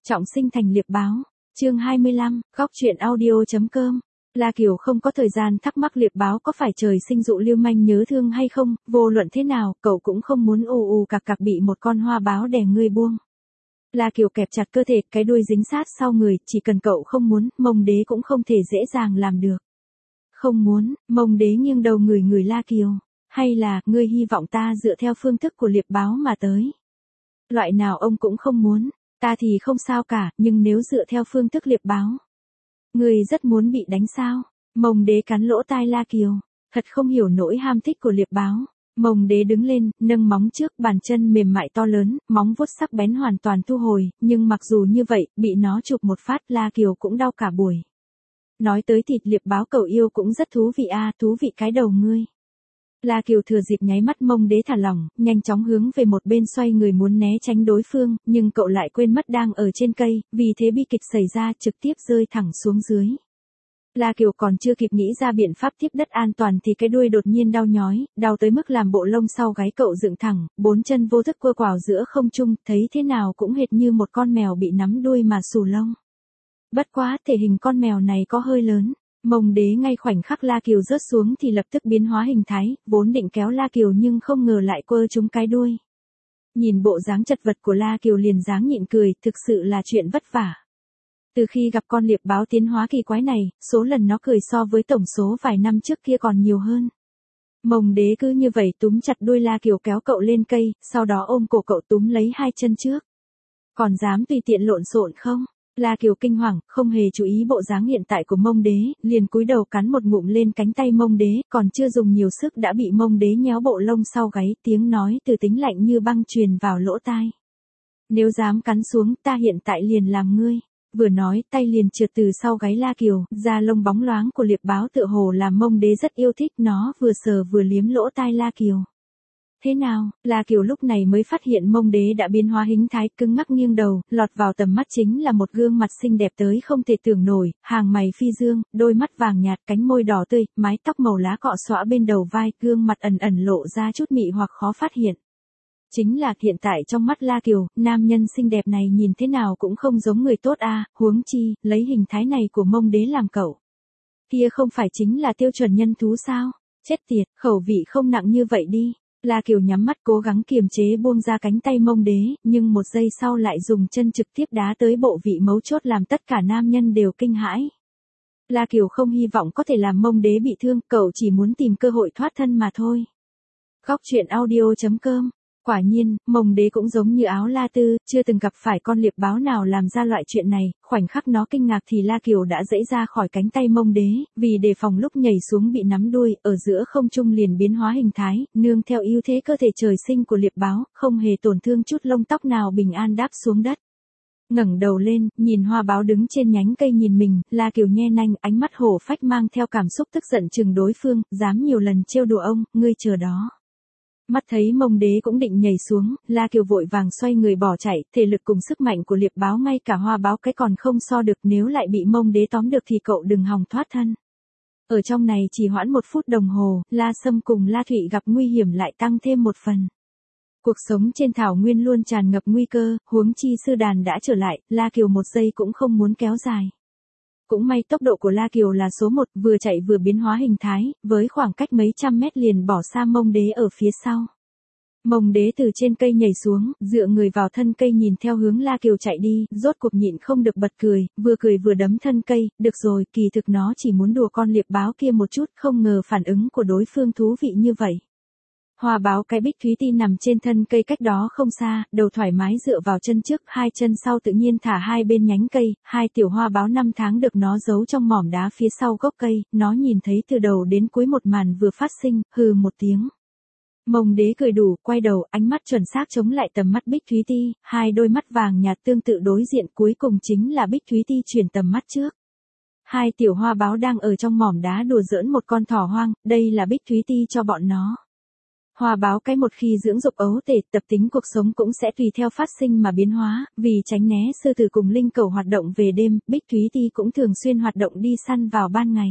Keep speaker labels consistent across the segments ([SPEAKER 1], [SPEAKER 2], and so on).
[SPEAKER 1] Trọng sinh thành liệp báo. Chương 25, góc truyện audio.com. La Kiều không có thời gian thắc mắc liệp báo có phải trời sinh dụ lưu manh nhớ thương hay không, vô luận thế nào, cậu cũng không muốn cặc cặc bị một con hoa báo đè ngươi buông. La Kiều kẹp chặt cơ thể, cái đuôi dính sát sau người, chỉ cần cậu không muốn, Mông Đế cũng không thể dễ dàng làm được. Không muốn, Mông Đế nghiêng đầu người La Kiều. Hay là, ngươi hy vọng ta dựa theo phương thức của liệp báo mà tới. Loại nào ông cũng không muốn, ta thì không sao cả, nhưng nếu dựa theo phương thức liệp báo. Ngươi rất muốn bị đánh sao? Mông Đế cắn lỗ tai La Kiều, thật không hiểu nỗi ham thích của liệp báo. Mông Đế đứng lên, nâng móng trước, bàn chân mềm mại to lớn, móng vuốt sắc bén hoàn toàn thu hồi, nhưng mặc dù như vậy, bị nó chụp một phát La Kiều cũng đau cả buổi. Nói tới thịt liệp báo cậu yêu cũng rất thú vị thú vị cái đầu ngươi. La Kiều thừa dịp nháy mắt Mông Đế thả lỏng, nhanh chóng hướng về một bên xoay người muốn né tránh đối phương, nhưng cậu lại quên mất đang ở trên cây, vì thế bi kịch xảy ra trực tiếp rơi thẳng xuống dưới. La Kiều còn chưa kịp nghĩ ra biện pháp tiếp đất an toàn thì cái đuôi đột nhiên đau nhói, đau tới mức làm bộ lông sau gáy cậu dựng thẳng, bốn chân vô thức quơ quào giữa không trung, thấy thế nào cũng hệt như một con mèo bị nắm đuôi mà xù lông. Bất quá, thể hình con mèo này có hơi lớn. Mông Đế ngay khoảnh khắc La Kiều rớt xuống thì lập tức biến hóa hình thái, vốn định kéo La Kiều nhưng không ngờ lại quơ trúng cái đuôi. Nhìn bộ dáng chật vật của La Kiều liền dáng nhịn cười, thực sự là chuyện vất vả. Từ khi gặp con liệp báo tiến hóa kỳ quái này, số lần nó cười so với tổng số vài năm trước kia còn nhiều hơn. Mông Đế cứ như vậy túm chặt đuôi La Kiều kéo cậu lên cây, sau đó ôm cổ cậu túm lấy hai chân trước. Còn dám tùy tiện lộn xộn không? La Kiều kinh hoàng, không hề chú ý bộ dáng hiện tại của Mông Đế, liền cúi đầu cắn một ngụm lên cánh tay Mông Đế, còn chưa dùng nhiều sức đã bị Mông Đế nhéo bộ lông sau gáy, tiếng nói từ tính lạnh như băng truyền vào lỗ tai. Nếu dám cắn xuống, ta hiện tại liền làm ngươi. Vừa nói, tay liền trượt từ sau gáy La Kiều, da lông bóng loáng của liệp báo tựa hồ làm Mông Đế rất yêu thích nó, vừa sờ vừa liếm lỗ tai La Kiều. Thế nào? La Kiều lúc này mới phát hiện Mông Đế đã biến hóa hình thái, cứng ngắc nghiêng đầu, lọt vào tầm mắt chính là một gương mặt xinh đẹp tới không thể tưởng nổi, hàng mày phi dương, đôi mắt vàng nhạt, cánh môi đỏ tươi, mái tóc màu lá cọ xõa bên đầu vai, gương mặt ẩn ẩn lộ ra chút mị hoặc khó phát hiện. Chính là hiện tại trong mắt La Kiều, nam nhân xinh đẹp này nhìn thế nào cũng không giống người tốt huống chi, lấy hình thái này của Mông Đế làm cậu. Kia không phải chính là tiêu chuẩn nhân thú sao? Chết tiệt, khẩu vị không nặng như vậy đi. La Kiều nhắm mắt cố gắng kiềm chế buông ra cánh tay Mông Đế, nhưng một giây sau lại dùng chân trực tiếp đá tới bộ vị mấu chốt làm tất cả nam nhân đều kinh hãi. La Kiều không hy vọng có thể làm Mông Đế bị thương, cậu chỉ muốn tìm cơ hội thoát thân mà thôi. Góc truyện audio.com. Quả nhiên, Mông Đế cũng giống như Áo La Tư, chưa từng gặp phải con liệp báo nào làm ra loại chuyện này, khoảnh khắc nó kinh ngạc thì La Kiều đã giãy ra khỏi cánh tay Mông Đế, vì đề phòng lúc nhảy xuống bị nắm đuôi, ở giữa không trung liền biến hóa hình thái, nương theo ưu thế cơ thể trời sinh của liệp báo, không hề tổn thương chút lông tóc nào bình an đáp xuống đất. Ngẩng đầu lên, nhìn hoa báo đứng trên nhánh cây nhìn mình, La Kiều nhe nanh, ánh mắt hổ phách mang theo cảm xúc tức giận chừng đối phương, dám nhiều lần trêu đùa ông, ngươi chờ đó. Mắt thấy Mông Đế cũng định nhảy xuống, La Kiều vội vàng xoay người bỏ chạy, thể lực cùng sức mạnh của liệp báo ngay cả hoa báo cái còn không so được, nếu lại bị Mông Đế tóm được thì cậu đừng hòng thoát thân. Ở trong này chỉ hoãn 1 phút đồng hồ, La Sâm cùng La Thụy gặp nguy hiểm lại tăng thêm một phần. Cuộc sống trên thảo nguyên luôn tràn ngập nguy cơ, huống chi sư đàn đã trở lại, La Kiều một giây cũng không muốn kéo dài. Cũng may tốc độ của La Kiều là số 1, vừa chạy vừa biến hóa hình thái, với khoảng cách mấy trăm mét liền bỏ xa Mông Đế ở phía sau. Mông Đế từ trên cây nhảy xuống, dựa người vào thân cây nhìn theo hướng La Kiều chạy đi, rốt cuộc nhịn không được bật cười vừa đấm thân cây, được rồi, kỳ thực nó chỉ muốn đùa con liệp báo kia một chút, không ngờ phản ứng của đối phương thú vị như vậy. Hoa báo cái Bích Thúy Ti nằm trên thân cây cách đó không xa, đầu thoải mái dựa vào chân trước, hai chân sau tự nhiên thả hai bên nhánh cây, hai tiểu hoa báo 5 tháng được nó giấu trong mỏm đá phía sau gốc cây, nó nhìn thấy từ đầu đến cuối một màn vừa phát sinh, hừ một tiếng. Mông Đế cười đủ, quay đầu, ánh mắt chuẩn xác chống lại tầm mắt Bích Thúy Ti, hai đôi mắt vàng nhạt tương tự đối diện, cuối cùng chính là Bích Thúy Ti chuyển tầm mắt trước. Hai tiểu hoa báo đang ở trong mỏm đá đùa giỡn một con thỏ hoang, đây là Bích Thúy Ti cho bọn nó. Hoa báo cái một khi dưỡng dục ấu tể, tập tính cuộc sống cũng sẽ tùy theo phát sinh mà biến hóa, vì tránh né sư tử cùng linh cẩu hoạt động về đêm, Bích Thúy Ti cũng thường xuyên hoạt động đi săn vào ban ngày.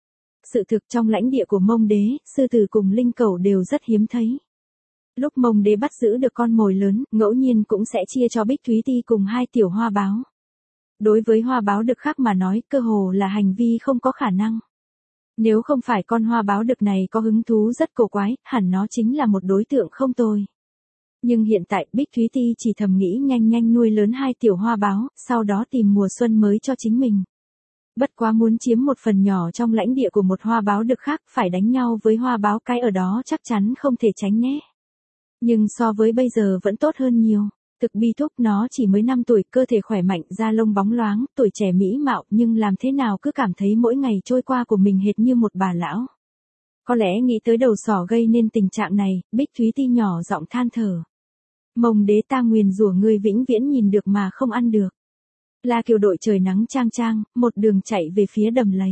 [SPEAKER 1] Sự thực trong lãnh địa của Mông Đế, sư tử cùng linh cẩu đều rất hiếm thấy. Lúc Mông Đế bắt giữ được con mồi lớn, ngẫu nhiên cũng sẽ chia cho Bích Thúy Ti cùng hai tiểu hoa báo. Đối với hoa báo đực khác mà nói, cơ hồ là hành vi không có khả năng. Nếu không phải con hoa báo đực này có hứng thú rất cổ quái, hẳn nó chính là một đối tượng không tồi. Nhưng hiện tại Bích Thúy Ti chỉ thầm nghĩ nhanh nhanh nuôi lớn 2 tiểu hoa báo, sau đó tìm mùa xuân mới cho chính mình. Bất quá muốn chiếm một phần nhỏ trong lãnh địa của một hoa báo đực khác, phải đánh nhau với hoa báo cái ở đó chắc chắn không thể tránh né. Nhưng so với bây giờ vẫn tốt hơn nhiều. Thực bi thúc, nó chỉ mới 5 tuổi, cơ thể khỏe mạnh, da lông bóng loáng, tuổi trẻ mỹ mạo, nhưng làm thế nào cứ cảm thấy mỗi ngày trôi qua của mình hệt như một bà lão. Có lẽ nghĩ tới đầu sỏ gây nên tình trạng này, Bích Thúy Ti nhỏ giọng than thở. Mồng đế ta nguyền rủa ngươi vĩnh viễn nhìn được mà không ăn được. La Kiều đội trời nắng chang chang, một đường chạy về phía đầm lầy.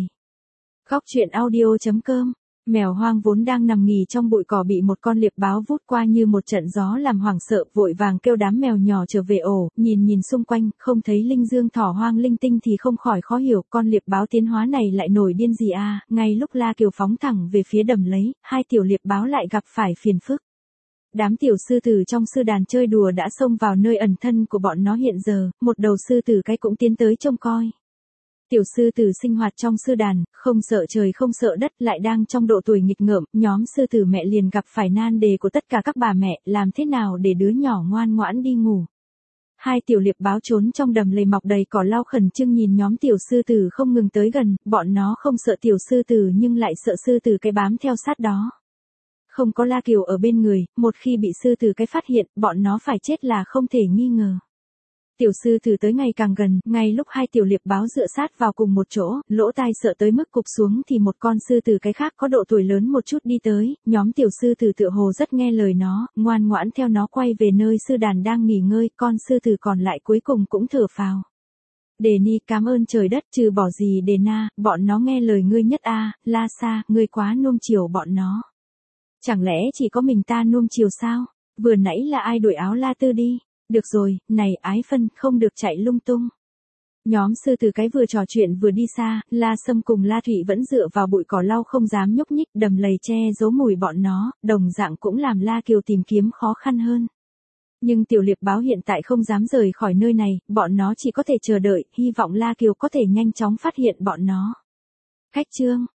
[SPEAKER 1] Góc truyện audio.com. Mèo hoang vốn đang nằm nghỉ trong bụi cỏ bị một con liệp báo vút qua như một trận gió làm hoảng sợ, vội vàng kêu đám mèo nhỏ trở về ổ, nhìn xung quanh, không thấy linh dương thỏ hoang linh tinh thì không khỏi khó hiểu, con liệp báo tiến hóa này lại nổi điên gì à. Ngay lúc La Kiều phóng thẳng về phía đầm lấy, 2 tiểu liệp báo lại gặp phải phiền phức. Đám tiểu sư tử trong sư đàn chơi đùa đã xông vào nơi ẩn thân của bọn nó hiện giờ, một đầu sư tử cái cũng tiến tới trông coi. Tiểu sư tử sinh hoạt trong sư đàn, không sợ trời không sợ đất, lại đang trong độ tuổi nghịch ngợm, nhóm sư tử mẹ liền gặp phải nan đề của tất cả các bà mẹ, làm thế nào để đứa nhỏ ngoan ngoãn đi ngủ. 2 tiểu liệp báo trốn trong đầm lầy mọc đầy cỏ lau khẩn trương nhìn nhóm tiểu sư tử không ngừng tới gần, bọn nó không sợ tiểu sư tử nhưng lại sợ sư tử cái bám theo sát đó. Không có La Kiều ở bên người, một khi bị sư tử cái phát hiện, bọn nó phải chết là không thể nghi ngờ. Tiểu sư tử tới ngày càng gần, ngay lúc 2 tiểu liệp báo dựa sát vào cùng một chỗ, lỗ tai sợ tới mức cụp xuống thì một con sư tử cái khác có độ tuổi lớn một chút đi tới, nhóm tiểu sư tử tựa hồ rất nghe lời nó, ngoan ngoãn theo nó quay về nơi sư đàn đang nghỉ ngơi, con sư tử còn lại cuối cùng cũng thở phào. Đề Ni, cảm ơn trời đất, trừ bỏ gì Đề Na, bọn nó nghe lời ngươi nhất a. La Sa, ngươi quá nuông chiều bọn nó. Chẳng lẽ chỉ có mình ta nuông chiều sao? Vừa nãy là ai đuổi áo La Tư đi? Được rồi, này Ái Phân, không được chạy lung tung. Nhóm sư tử cái vừa trò chuyện vừa đi xa, La Sâm cùng La Thụy vẫn dựa vào bụi cỏ lau không dám nhúc nhích, đầm lầy che giấu mùi bọn nó, đồng dạng cũng làm La Kiều tìm kiếm khó khăn hơn. Nhưng tiểu liệp báo hiện tại không dám rời khỏi nơi này, bọn nó chỉ có thể chờ đợi, hy vọng La Kiều có thể nhanh chóng phát hiện bọn nó. Khách chương.